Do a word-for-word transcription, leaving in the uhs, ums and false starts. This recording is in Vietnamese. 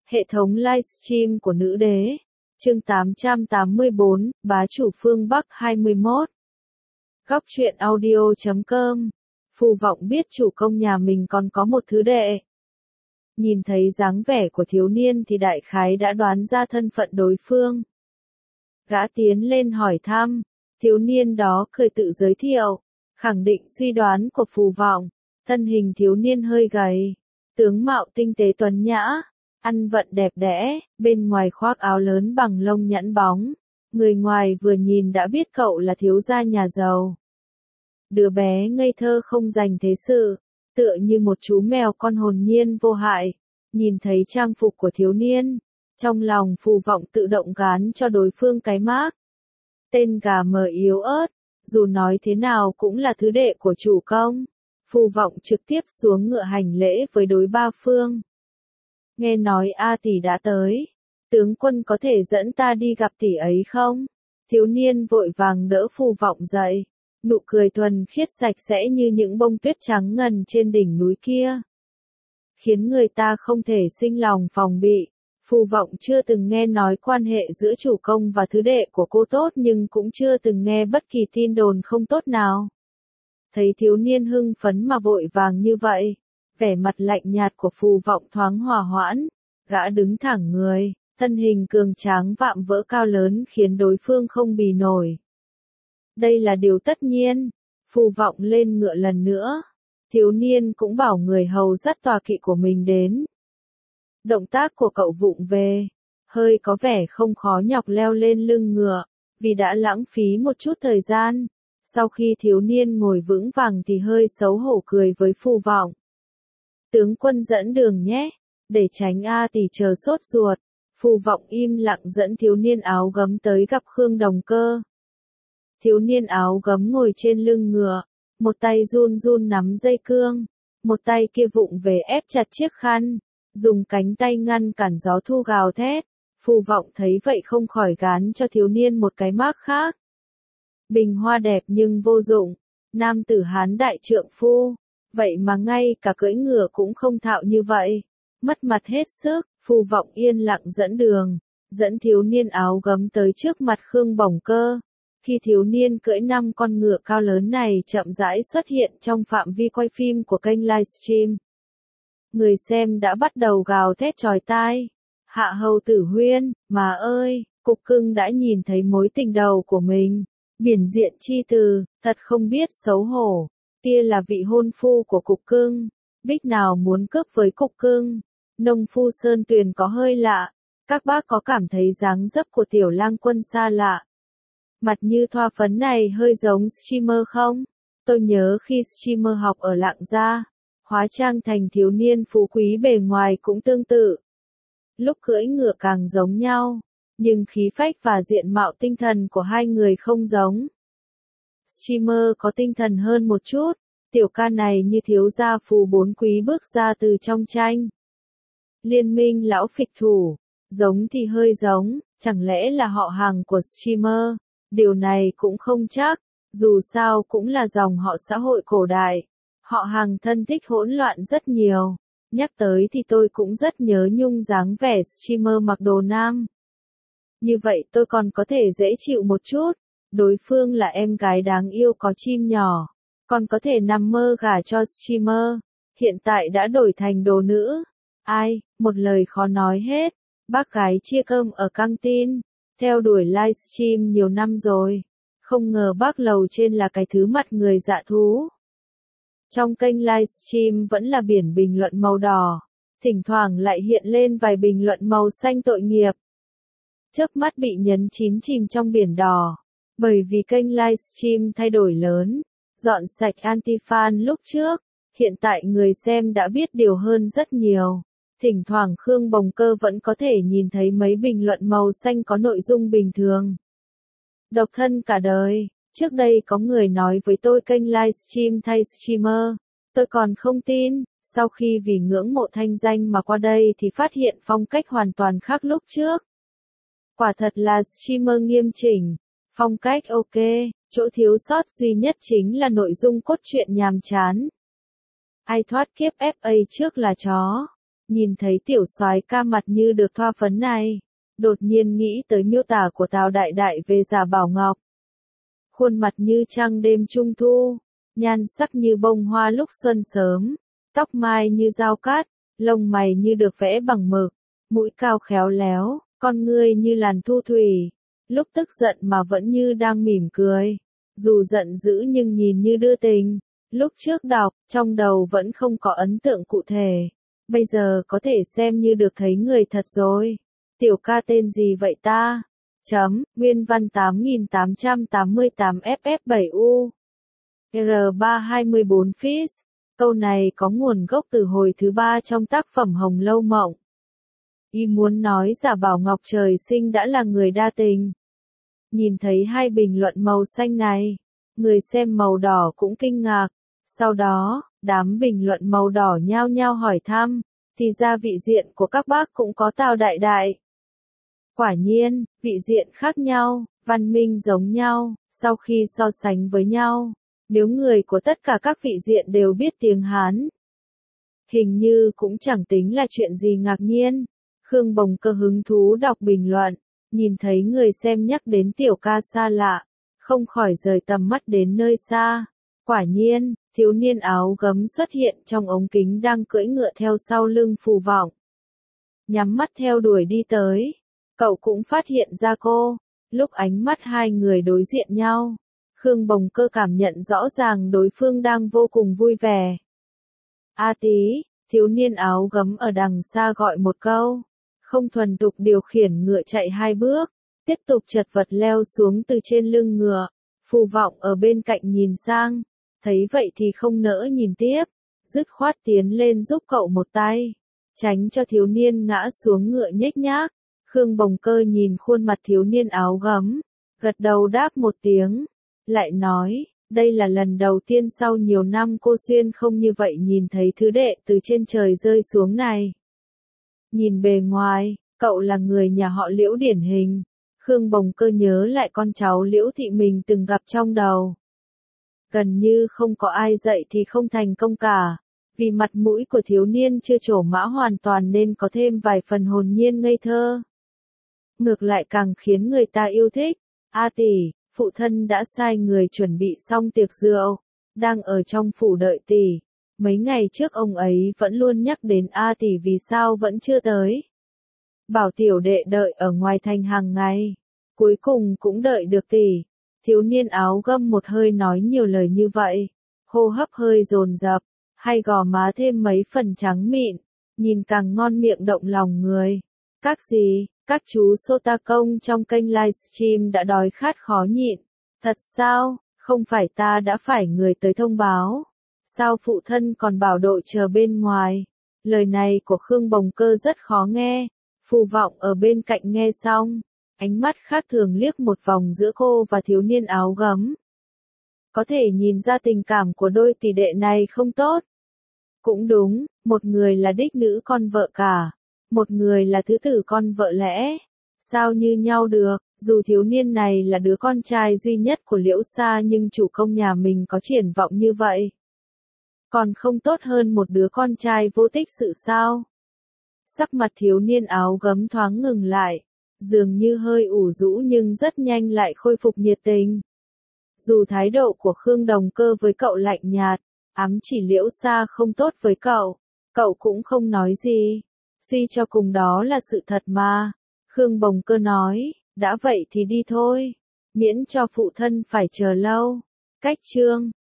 Hệ thống livestream của nữ đế. Chương tám trăm tám mươi bốn, bá chủ phương Bắc hai mươi mốt. Góc truyện audio chấm com. Phù vọng biết chủ công nhà mình còn có một thứ đệ. Nhìn thấy dáng vẻ của thiếu niên thì đại khái đã đoán ra thân phận đối phương. Gã tiến lên hỏi thăm, thiếu niên đó cười tự giới thiệu, khẳng định suy đoán của phù vọng. Thân hình thiếu niên hơi gầy, tướng mạo tinh tế tuấn nhã, ăn vận đẹp đẽ, bên ngoài khoác áo lớn bằng lông nhẵn bóng. Người ngoài vừa nhìn đã biết cậu là thiếu gia nhà giàu. Đứa bé ngây thơ không dành thế sự, tựa như một chú mèo con hồn nhiên vô hại. Nhìn thấy trang phục của thiếu niên, trong lòng phù vọng tự động gán cho đối phương cái mác. Tên gà mờ yếu ớt, dù nói thế nào cũng là thứ đệ của chủ công. Phù vọng trực tiếp xuống ngựa hành lễ với đối ba phương. Nghe nói A tỷ đã tới, tướng quân có thể dẫn ta đi gặp tỷ ấy không? Thiếu niên vội vàng đỡ phù vọng dậy, nụ cười thuần khiết sạch sẽ như những bông tuyết trắng ngần trên đỉnh núi kia, khiến người ta không thể sinh lòng phòng bị. Phù vọng chưa từng nghe nói quan hệ giữa chủ công và thứ đệ của cô tốt, nhưng cũng chưa từng nghe bất kỳ tin đồn không tốt nào. Thấy thiếu niên hưng phấn mà vội vàng như vậy, vẻ mặt lạnh nhạt của phù vọng thoáng hòa hoãn, gã đứng thẳng người, thân hình cường tráng vạm vỡ cao lớn khiến đối phương không bì nổi. Đây là điều tất nhiên. Phù vọng lên ngựa lần nữa, thiếu niên cũng bảo người hầu dắt tọa kỵ của mình đến. Động tác của cậu vụng về, hơi có vẻ không khó nhọc leo lên lưng ngựa, vì đã lãng phí một chút thời gian. Sau khi thiếu niên ngồi vững vàng thì hơi xấu hổ cười với phù vọng. Tướng quân dẫn đường nhé, để tránh A tỷ chờ sốt ruột. Phù vọng im lặng dẫn thiếu niên áo gấm tới gặp Khương Đồng Cơ. Thiếu niên áo gấm ngồi trên lưng ngựa, một tay run run nắm dây cương, một tay kia vụng về ép chặt chiếc khăn, dùng cánh tay ngăn cản gió thu gào thét. Phù vọng thấy vậy không khỏi gán cho thiếu niên một cái mác khác. Bình hoa đẹp nhưng vô dụng, nam tử Hán đại trượng phu, vậy mà ngay cả cưỡi ngựa cũng không thạo như vậy, mất mặt hết sức. Phù vọng yên lặng dẫn đường, dẫn thiếu niên áo gấm tới trước mặt Khương Bổng Cơ. Khi thiếu niên cưỡi năm con ngựa cao lớn này chậm rãi xuất hiện trong phạm vi quay phim của kênh livestream, người xem đã bắt đầu gào thét chói tai. Hạ hầu Tử Huyên, mà ơi, cục cưng đã nhìn thấy mối tình đầu của mình. Biển diện chi từ, thật không biết xấu hổ. Kia là vị hôn phu của cục cưng. Bích nào muốn cướp với cục cưng. Nông phu Sơn Tuyền có hơi lạ. Các bác có cảm thấy dáng dấp của tiểu lang quân xa lạ? Mặt như thoa phấn này hơi giống streamer không? Tôi nhớ khi streamer học ở Lạng Gia, hóa trang thành thiếu niên phú quý bề ngoài cũng tương tự. Lúc cưỡi ngựa càng giống nhau, nhưng khí phách và diện mạo tinh thần của hai người không giống. Streamer có tinh thần hơn một chút, tiểu ca này như thiếu gia phù bốn quý bước ra từ trong tranh. Liên minh lão phịch thủ, giống thì hơi giống, chẳng lẽ là họ hàng của streamer? Điều này cũng không chắc, dù sao cũng là dòng họ xã hội cổ đại. Họ hàng thân thích hỗn loạn rất nhiều. Nhắc tới thì tôi cũng rất nhớ nhung dáng vẻ streamer mặc đồ nam. Như vậy tôi còn có thể dễ chịu một chút. Đối phương là em gái đáng yêu có chim nhỏ, còn có thể nằm mơ gả cho streamer. Hiện tại đã đổi thành đồ nữ. Ai, một lời khó nói hết. Bác gái chia cơm ở căng tin, theo đuổi livestream nhiều năm rồi. Không ngờ bác lầu trên là cái thứ mặt người dạ thú. Trong kênh livestream vẫn là biển bình luận màu đỏ, thỉnh thoảng lại hiện lên vài bình luận màu xanh tội nghiệp. Chớp mắt bị nhấn chín chìm trong biển đỏ, bởi vì kênh livestream thay đổi lớn, dọn sạch anti-fan lúc trước, hiện tại người xem đã biết điều hơn rất nhiều. Thỉnh thoảng Khương Bồng Cơ vẫn có thể nhìn thấy mấy bình luận màu xanh có nội dung bình thường. Độc thân cả đời, trước đây có người nói với tôi kênh livestream thay streamer, tôi còn không tin, sau khi vì ngưỡng mộ thanh danh mà qua đây thì phát hiện phong cách hoàn toàn khác lúc trước. Quả thật là streamer nghiêm chỉnh, phong cách ok, chỗ thiếu sót duy nhất chính là nội dung cốt truyện nhàm chán. Ai thoát kiếp ép a trước là chó. Nhìn thấy tiểu soái ca mặt như được thoa phấn này, đột nhiên nghĩ tới miêu tả của Tào Đại Đại về Giả Bảo Ngọc. Khuôn mặt như trăng đêm trung thu, nhan sắc như bông hoa lúc xuân sớm, tóc mai như dao cát, lông mày như được vẽ bằng mực, mũi cao khéo léo, con ngươi như làn thu thủy, lúc tức giận mà vẫn như đang mỉm cười, dù giận dữ nhưng nhìn như đưa tình. Lúc trước đọc, trong đầu vẫn không có ấn tượng cụ thể, bây giờ có thể xem như được thấy người thật rồi. Tiểu ca tên gì vậy ta? Chấm, nguyên văn tám nghìn tám trăm tám mươi tám F F bảy U. R ba hai bốn Fis. Câu này có nguồn gốc từ hồi thứ ba trong tác phẩm Hồng Lâu Mộng. Y muốn nói Giả Bảo Ngọc trời sinh đã là người đa tình. Nhìn thấy hai bình luận màu xanh này, người xem màu đỏ cũng kinh ngạc. Sau đó, đám bình luận màu đỏ nhao nhao hỏi thăm, thì ra vị diện của các bác cũng có Tào Đại Đại. Quả nhiên, vị diện khác nhau, văn minh giống nhau, sau khi so sánh với nhau, nếu người của tất cả các vị diện đều biết tiếng Hán, hình như cũng chẳng tính là chuyện gì ngạc nhiên. Khương Bồng Cơ hứng thú đọc bình luận, nhìn thấy người xem nhắc đến tiểu ca xa lạ, không khỏi rời tầm mắt đến nơi xa. Quả nhiên, thiếu niên áo gấm xuất hiện trong ống kính đang cưỡi ngựa theo sau lưng Phù Vọng. Nhắm mắt theo đuổi đi tới, cậu cũng phát hiện ra cô. Lúc ánh mắt hai người đối diện nhau, Khương Bồng Cơ cảm nhận rõ ràng đối phương đang vô cùng vui vẻ. A tí, thiếu niên áo gấm ở đằng xa gọi một câu, không thuần thục điều khiển ngựa chạy hai bước, tiếp tục chật vật leo xuống từ trên lưng ngựa. Phù Vọng ở bên cạnh nhìn sang, thấy vậy thì không nỡ nhìn tiếp, dứt khoát tiến lên giúp cậu một tay, tránh cho thiếu niên ngã xuống ngựa nhếch nhác. Khương Bồng Cơ nhìn khuôn mặt thiếu niên áo gấm, gật đầu đáp một tiếng, lại nói, đây là lần đầu tiên sau nhiều năm cô Xuyên không như vậy nhìn thấy thứ đệ từ trên trời rơi xuống này. Nhìn bề ngoài, cậu là người nhà họ Liễu điển hình. Khương Bồng Cơ nhớ lại con cháu Liễu thị mình từng gặp trong đầu. Gần như không có ai dạy thì không thành công cả, vì mặt mũi của thiếu niên chưa trổ mã hoàn toàn nên có thêm vài phần hồn nhiên ngây thơ. Ngược lại càng khiến người ta yêu thích. A tỷ, phụ thân đã sai người chuẩn bị xong tiệc rượu, đang ở trong phủ đợi tỷ. Mấy ngày trước ông ấy vẫn luôn nhắc đến A tỷ vì sao vẫn chưa tới. Bảo tiểu đệ đợi ở ngoài thành hàng ngày, cuối cùng cũng đợi được tỷ. Thiếu niên áo gấm một hơi nói nhiều lời như vậy, hô hấp hơi dồn dập, hai gò má thêm mấy phần trắng mịn, nhìn càng ngon miệng động lòng người. Các gì, các chú Sota Công trong kênh livestream đã đói khát khó nhịn. Thật sao, không phải ta đã phải người tới thông báo. Sao phụ thân còn bảo đội chờ bên ngoài? Lời này của Khương Bồng Cơ rất khó nghe. Phù Vọng ở bên cạnh nghe xong, ánh mắt khác thường liếc một vòng giữa cô và thiếu niên áo gấm. Có thể nhìn ra tình cảm của đôi tỷ đệ này không tốt. Cũng đúng, một người là đích nữ con vợ cả, một người là thứ tử con vợ lẽ. Sao như nhau được, dù thiếu niên này là đứa con trai duy nhất của Liễu Sa nhưng chủ công nhà mình có triển vọng như vậy. Còn không tốt hơn một đứa con trai vô tích sự sao? Sắc mặt thiếu niên áo gấm thoáng ngừng lại, dường như hơi ủ rũ nhưng rất nhanh lại khôi phục nhiệt tình. Dù thái độ của Khương Đồng Cơ với cậu lạnh nhạt, ám chỉ Liễu Sa không tốt với cậu, cậu cũng không nói gì. Suy cho cùng đó là sự thật mà. Khương Bồng Cơ nói, đã vậy thì đi thôi, miễn cho phụ thân phải chờ lâu. Cách chương